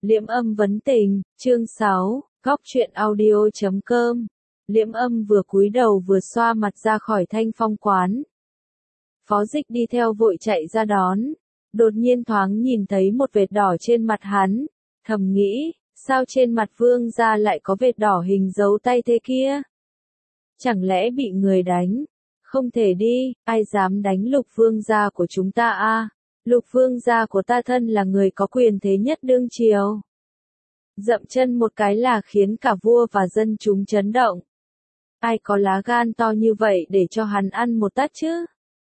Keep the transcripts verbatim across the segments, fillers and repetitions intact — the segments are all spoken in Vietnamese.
Liễm Âm vấn tình, chương sáu, góc truyện audio chấm com. Liễm Âm vừa cúi đầu vừa xoa mặt ra khỏi Thanh Phong quán. Phó Dịch đi theo vội chạy ra đón, đột nhiên thoáng nhìn thấy một vệt đỏ trên mặt hắn, thầm nghĩ, sao trên mặt Vương gia lại có vệt đỏ hình dấu tay thế kia? Chẳng lẽ bị người đánh? Không thể đi, ai dám đánh Lục Vương gia của chúng ta a? Lục Vương gia của ta thân là người có quyền thế nhất đương triều. Dậm chân một cái là khiến cả vua và dân chúng chấn động. Ai có lá gan to như vậy để cho hắn ăn một tát chứ?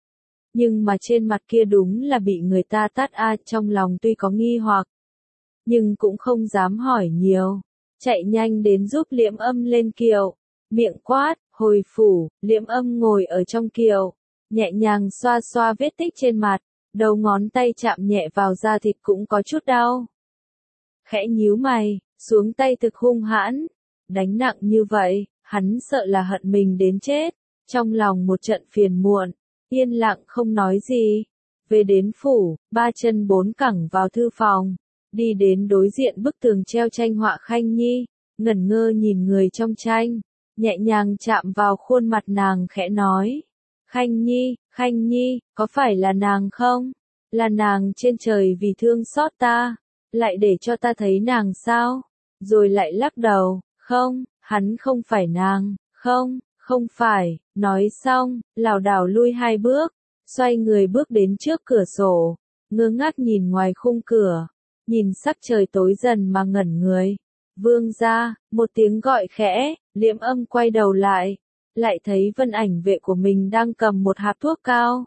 Nhưng mà trên mặt kia đúng là bị người ta tát a, trong lòng tuy có nghi hoặc, nhưng cũng không dám hỏi nhiều. Chạy nhanh đến giúp Liễm Âm lên kiệu, miệng quát, hồi phủ. Liễm Âm ngồi ở trong kiệu, nhẹ nhàng xoa xoa vết tích trên mặt, đầu ngón tay chạm nhẹ vào da thịt cũng có chút đau. Khẽ nhíu mày, xuống tay thực hung hãn, đánh nặng như vậy, hắn sợ là hận mình đến chết, trong lòng một trận phiền muộn, yên lặng không nói gì. Về đến phủ, ba chân bốn cẳng vào thư phòng, đi đến đối diện bức tường treo tranh họa Khanh Nhi, ngẩn ngơ nhìn người trong tranh, nhẹ nhàng chạm vào khuôn mặt nàng khẽ nói. Khanh Nhi, Khanh Nhi, có phải là nàng không? Là nàng trên trời vì thương xót ta, lại để cho ta thấy nàng sao? Rồi lại lắc đầu, không, hắn không phải nàng, không, không phải, nói xong, lảo đảo lui hai bước, xoay người bước đến trước cửa sổ, ngơ ngác nhìn ngoài khung cửa, nhìn sắc trời tối dần mà ngẩn người. Vương gia, một tiếng gọi khẽ, Liễm Âm quay đầu lại, lại thấy Vân ảnh vệ của mình đang cầm một hạt thuốc cao.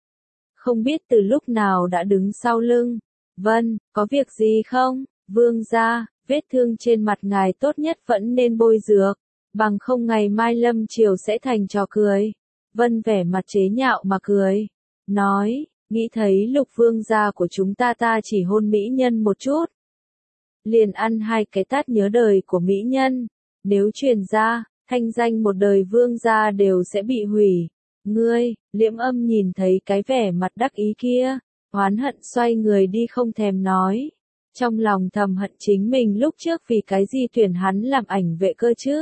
Không biết từ lúc nào đã đứng sau lưng. Vân, có việc gì không? Vương gia, vết thương trên mặt ngài tốt nhất vẫn nên bôi dược, bằng không ngày mai lâm chiều sẽ thành trò cười. Vân vẻ mặt chế nhạo mà cười, nói, nghĩ thấy Lục Vương gia của chúng ta ta chỉ hôn mỹ nhân một chút, liền ăn hai cái tát nhớ đời của mỹ nhân, nếu truyền ra, thanh danh một đời Vương gia đều sẽ bị hủy. Ngươi, Liễm Âm nhìn thấy cái vẻ mặt đắc ý kia, oán hận xoay người đi không thèm nói. Trong lòng thầm hận chính mình lúc trước vì cái gì tuyển hắn làm ảnh vệ cơ chứ.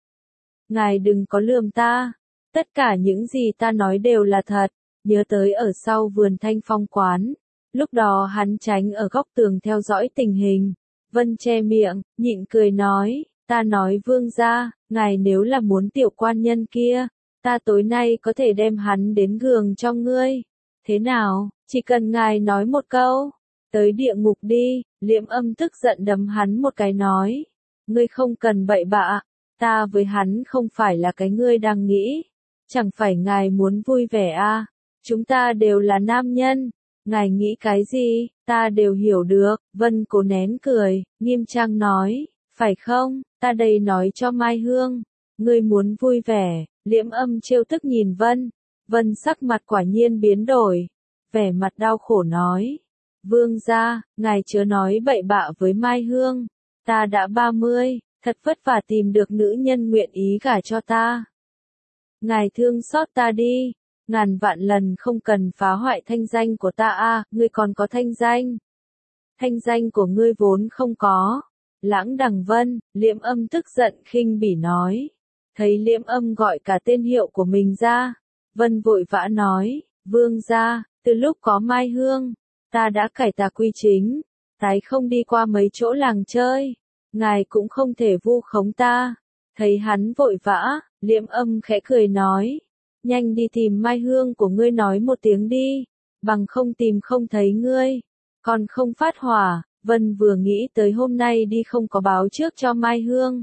Ngài đừng có lườm ta, tất cả những gì ta nói đều là thật. Nhớ tới ở sau vườn Thanh Phong quán, lúc đó hắn tránh ở góc tường theo dõi tình hình. Vân che miệng, nhịn cười nói, ta nói Vương gia, ngài nếu là muốn tiểu quan nhân kia, ta tối nay có thể đem hắn đến giường cho ngươi. Thế nào, chỉ cần ngài nói một câu, tới địa ngục đi. Liễm Âm tức giận đấm hắn một cái nói, ngươi không cần bậy bạ, ta với hắn không phải là cái ngươi đang nghĩ, chẳng phải ngài muốn vui vẻ à, chúng ta đều là nam nhân, ngài nghĩ cái gì, ta đều hiểu được. Vân cố nén cười, nghiêm trang nói, phải không, ta đây nói cho Mai Hương, ngươi muốn vui vẻ. Liễm Âm trêu tức nhìn Vân, Vân sắc mặt quả nhiên biến đổi, vẻ mặt đau khổ nói, Vương gia, ngài chớ nói bậy bạ với Mai Hương, ta đã ba mươi, thật vất vả tìm được nữ nhân nguyện ý gả cho ta. Ngài thương xót ta đi, ngàn vạn lần không cần phá hoại thanh danh của ta a, ngươi còn có thanh danh. Thanh danh của ngươi vốn không có. Lãng Đằng Vân, Liễm Âm tức giận khinh bỉ nói. Thấy Liễm Âm gọi cả tên hiệu của mình ra, Vân vội vã nói, Vương gia, từ lúc có Mai Hương, ta đã cải tà quy chính, tái không đi qua mấy chỗ làng chơi, ngài cũng không thể vu khống ta. Thấy hắn vội vã, Liễm Âm khẽ cười nói, nhanh đi tìm Mai Hương của ngươi nói một tiếng đi, bằng không tìm không thấy ngươi, còn không phát hỏa. Vân vừa nghĩ tới hôm nay đi không có báo trước cho Mai Hương,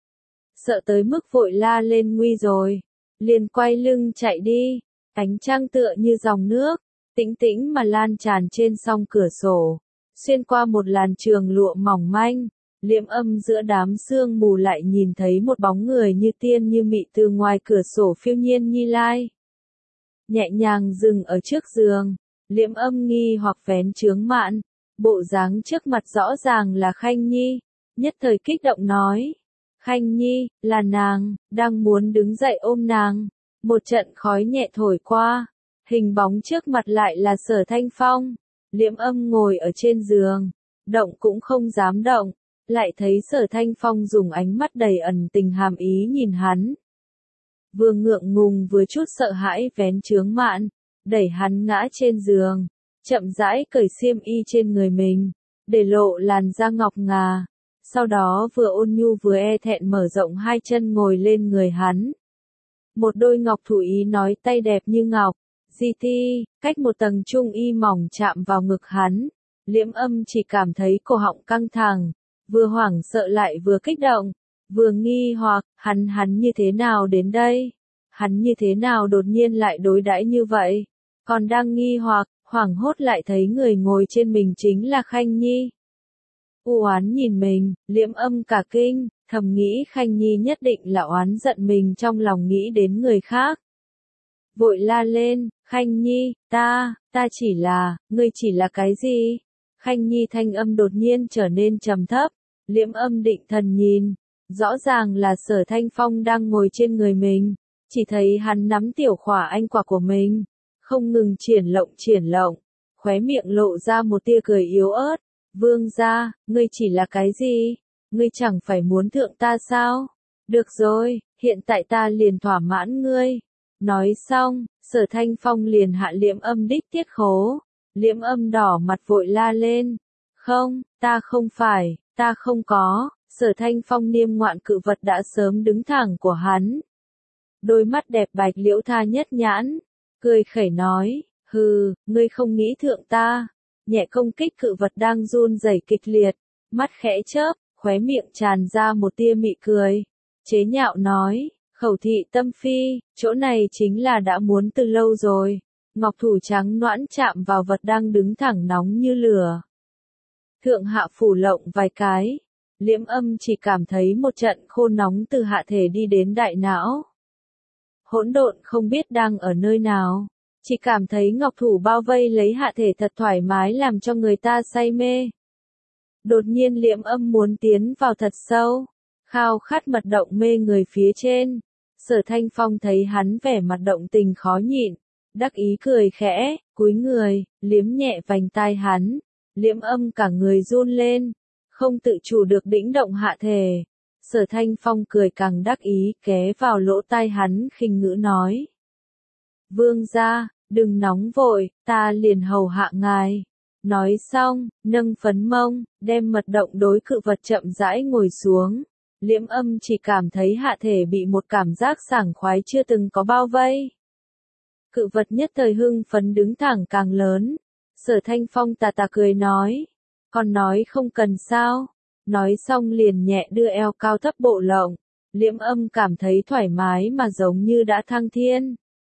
sợ tới mức vội la lên nguy rồi, liền quay lưng chạy đi. Ánh trăng tựa như dòng nước, tĩnh tĩnh mà lan tràn trên song cửa sổ, xuyên qua một làn trường lụa mỏng manh. Liễm Âm giữa đám sương mù lại nhìn thấy một bóng người như tiên như mị từ ngoài cửa sổ phiêu nhiên nhi lai, nhẹ nhàng dừng ở trước giường. Liễm Âm nghi hoặc vén chướng mạn, bộ dáng trước mặt rõ ràng là Khanh Nhi, nhất thời kích động nói, Khanh Nhi, là nàng. Đang muốn đứng dậy ôm nàng, một trận khói nhẹ thổi qua, hình bóng trước mặt lại là Sở Thanh Phong. Liễm Âm ngồi ở trên giường, động cũng không dám động, lại thấy Sở Thanh Phong dùng ánh mắt đầy ẩn tình hàm ý nhìn hắn. Vừa ngượng ngùng vừa chút sợ hãi vén chướng mạn, đẩy hắn ngã trên giường, chậm rãi cởi xiêm y trên người mình, để lộ làn da ngọc ngà, sau đó vừa ôn nhu vừa e thẹn mở rộng hai chân ngồi lên người hắn. Một đôi ngọc thủ ý nói tay đẹp như ngọc, di thi, cách một tầng trung y mỏng chạm vào ngực hắn, Liễm Âm chỉ cảm thấy cổ họng căng thẳng, vừa hoảng sợ lại vừa kích động, vừa nghi hoặc, hắn hắn như thế nào đến đây? Hắn như thế nào đột nhiên lại đối đãi như vậy? Còn đang nghi hoặc, hoảng hốt lại thấy người ngồi trên mình chính là Khanh Nhi. U oán nhìn mình, Liễm Âm cả kinh, thầm nghĩ Khanh Nhi nhất định là oán giận mình trong lòng nghĩ đến người khác. Vội la lên, Khanh Nhi, ta, ta chỉ là, ngươi chỉ là cái gì? Khanh Nhi thanh âm đột nhiên trở nên trầm thấp, Liễm Âm định thần nhìn, rõ ràng là Sở Thanh Phong đang ngồi trên người mình, chỉ thấy hắn nắm tiểu khỏa anh quả của mình, không ngừng triển lộng triển lộng, khóe miệng lộ ra một tia cười yếu ớt, vương gia, ngươi chỉ là cái gì? Ngươi chẳng phải muốn thượng ta sao? Được rồi, hiện tại ta liền thỏa mãn ngươi. Nói xong, Sở Thanh Phong liền hạ Liễm Âm đích tiết khố, Liễm Âm đỏ mặt vội la lên, không, ta không phải, ta không có. Sở Thanh Phong niêm ngoạn cự vật đã sớm đứng thẳng của hắn. Đôi mắt đẹp bạch liễu tha nhất nhãn, cười khẩy nói, hừ, ngươi không nghĩ thượng ta. Nhẹ công kích cự vật đang run rẩy kịch liệt, mắt khẽ chớp, khóe miệng tràn ra một tia mị cười. Chế nhạo nói, khẩu thị tâm phi, chỗ này chính là đã muốn từ lâu rồi. Ngọc thủ trắng noãn chạm vào vật đang đứng thẳng nóng như lửa. Thượng hạ phủ lộng vài cái. Liễm Âm chỉ cảm thấy một trận khô nóng từ hạ thể đi đến đại não. Hỗn độn không biết đang ở nơi nào, chỉ cảm thấy ngọc thủ bao vây lấy hạ thể thật thoải mái làm cho người ta say mê. Đột nhiên Liễm Âm muốn tiến vào thật sâu, khao khát mật động mê người phía trên. Sở Thanh Phong thấy hắn vẻ mặt động tình khó nhịn, đắc ý cười khẽ, cúi người, liếm nhẹ vành tai hắn. Liễm Âm cả người run lên, không tự chủ được đĩnh động hạ thể. Sở Thanh Phong cười càng đắc ý, ghé vào lỗ tai hắn khinh ngữ nói. Vương gia, đừng nóng vội, ta liền hầu hạ ngài. Nói xong, nâng phấn mông, đem mật động đối cự vật chậm rãi ngồi xuống. Liễm Âm chỉ cảm thấy hạ thể bị một cảm giác sảng khoái chưa từng có bao vây. Cự vật nhất thời hưng phấn đứng thẳng càng lớn. Sở Thanh Phong tà tà cười nói. Còn nói không cần sao. Nói xong liền nhẹ đưa eo cao thấp bộ lộng. Liễm Âm cảm thấy thoải mái mà giống như đã thăng thiên.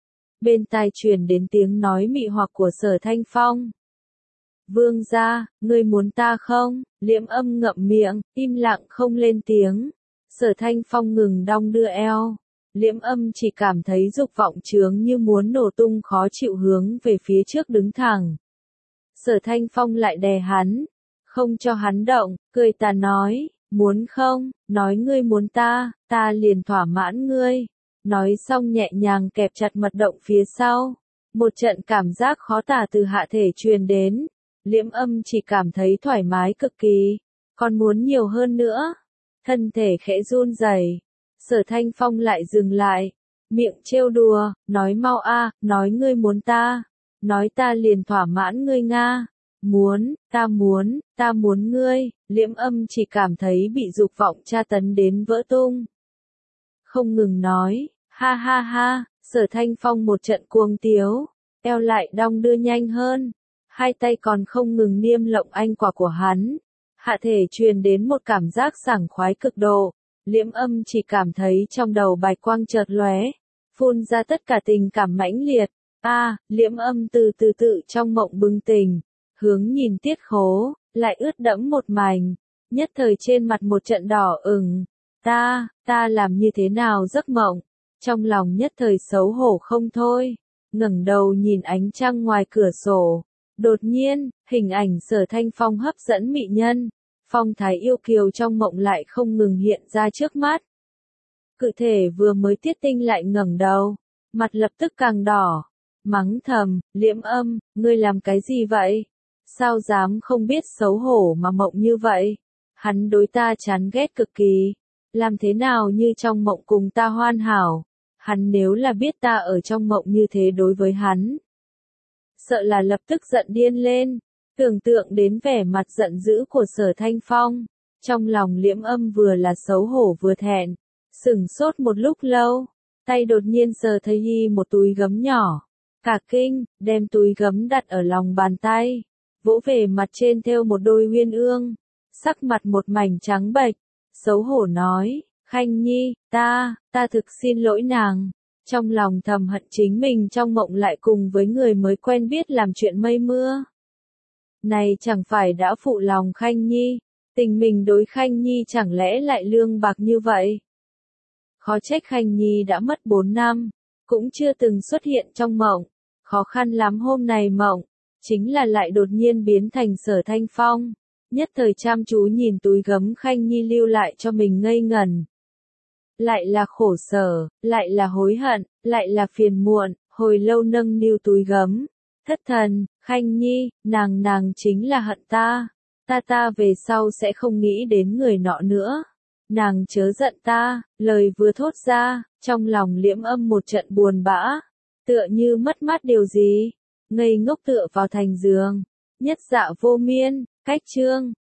Bên tai truyền đến tiếng nói mị hoặc của Sở Thanh Phong. Vương gia, ngươi muốn ta không? Liễm Âm ngậm miệng, im lặng không lên tiếng. Sở Thanh Phong ngừng đong đưa eo. Liễm Âm chỉ cảm thấy dục vọng chướng như muốn nổ tung khó chịu hướng về phía trước đứng thẳng. Sở Thanh Phong lại đè hắn, không cho hắn động, cười tà nói, muốn không, nói ngươi muốn ta, ta liền thỏa mãn ngươi. Nói xong nhẹ nhàng kẹp chặt mật động phía sau. Một trận cảm giác khó tả từ hạ thể truyền đến. Liễm Âm chỉ cảm thấy thoải mái cực kỳ, còn muốn nhiều hơn nữa. Thân thể khẽ run rẩy. Sở Thanh Phong lại dừng lại, miệng trêu đùa, nói mau a, nói ngươi muốn ta, nói ta liền thỏa mãn ngươi nga. Muốn, ta muốn, ta muốn ngươi. Liễm Âm chỉ cảm thấy bị dục vọng tra tấn đến vỡ tung. Không ngừng nói, ha ha ha. Sở Thanh Phong một trận cuồng tiếu, eo lại đong đưa nhanh hơn. Hai tay còn không ngừng niêm lộng anh quả của hắn. Hạ thể truyền đến một cảm giác sảng khoái cực độ. Liễm Âm chỉ cảm thấy trong đầu bạch quang chợt lóe, phun ra tất cả tình cảm mãnh liệt. A, à, Liễm Âm từ từ tự trong mộng bừng tỉnh, hướng nhìn tiết khố, lại ướt đẫm một mảnh, nhất thời trên mặt một trận đỏ ửng. Ta, ta làm như thế nào giấc mộng? Trong lòng nhất thời xấu hổ không thôi, ngẩng đầu nhìn ánh trăng ngoài cửa sổ. Đột nhiên, hình ảnh Sở Thanh Phong hấp dẫn mị nhân, phong thái yêu kiều trong mộng lại không ngừng hiện ra trước mắt. Cự thể vừa mới tiết tinh lại ngẩng đầu, mặt lập tức càng đỏ, mắng thầm, Liễm Âm, ngươi làm cái gì vậy? sao dám không biết xấu hổ mà mộng như vậy? Hắn đối ta chán ghét cực kỳ. Làm thế nào như trong mộng cùng ta hoàn hảo? Hắn nếu là biết ta ở trong mộng như thế đối với hắn, sợ là lập tức giận điên lên. Tưởng tượng đến vẻ mặt giận dữ của Sở Thanh Phong, trong lòng Liễm Âm vừa là xấu hổ vừa thẹn, sửng sốt một lúc lâu, tay đột nhiên sờ thấy y một túi gấm nhỏ, cả kinh, đem túi gấm đặt ở lòng bàn tay, vỗ về mặt trên thêu một đôi uyên ương, sắc mặt một mảnh trắng bệch, xấu hổ nói, Khanh Nhi, ta, ta thực xin lỗi nàng. Trong lòng thầm hận chính mình trong mộng lại cùng với người mới quen biết làm chuyện mây mưa. Này chẳng phải đã phụ lòng Khanh Nhi, tình mình đối Khanh Nhi chẳng lẽ lại lương bạc như vậy? Khó trách Khanh Nhi đã mất bốn năm, cũng chưa từng xuất hiện trong mộng, khó khăn lắm hôm này mộng, chính là lại đột nhiên biến thành Sở Thanh Phong, nhất thời chăm chú nhìn túi gấm Khanh Nhi lưu lại cho mình ngây ngẩn. Lại là khổ sở, lại là hối hận, lại là phiền muộn, hồi lâu nâng niu túi gấm. Thất thần, Khanh Nhi, nàng nàng chính là hận ta. Ta ta về sau sẽ không nghĩ đến người nọ nữa. Nàng chớ giận ta, lời vừa thốt ra, trong lòng Liễm Âm một trận buồn bã. Tựa như mất mát điều gì, ngây ngốc tựa vào thành giường. Nhất dạ vô miên, cách chương.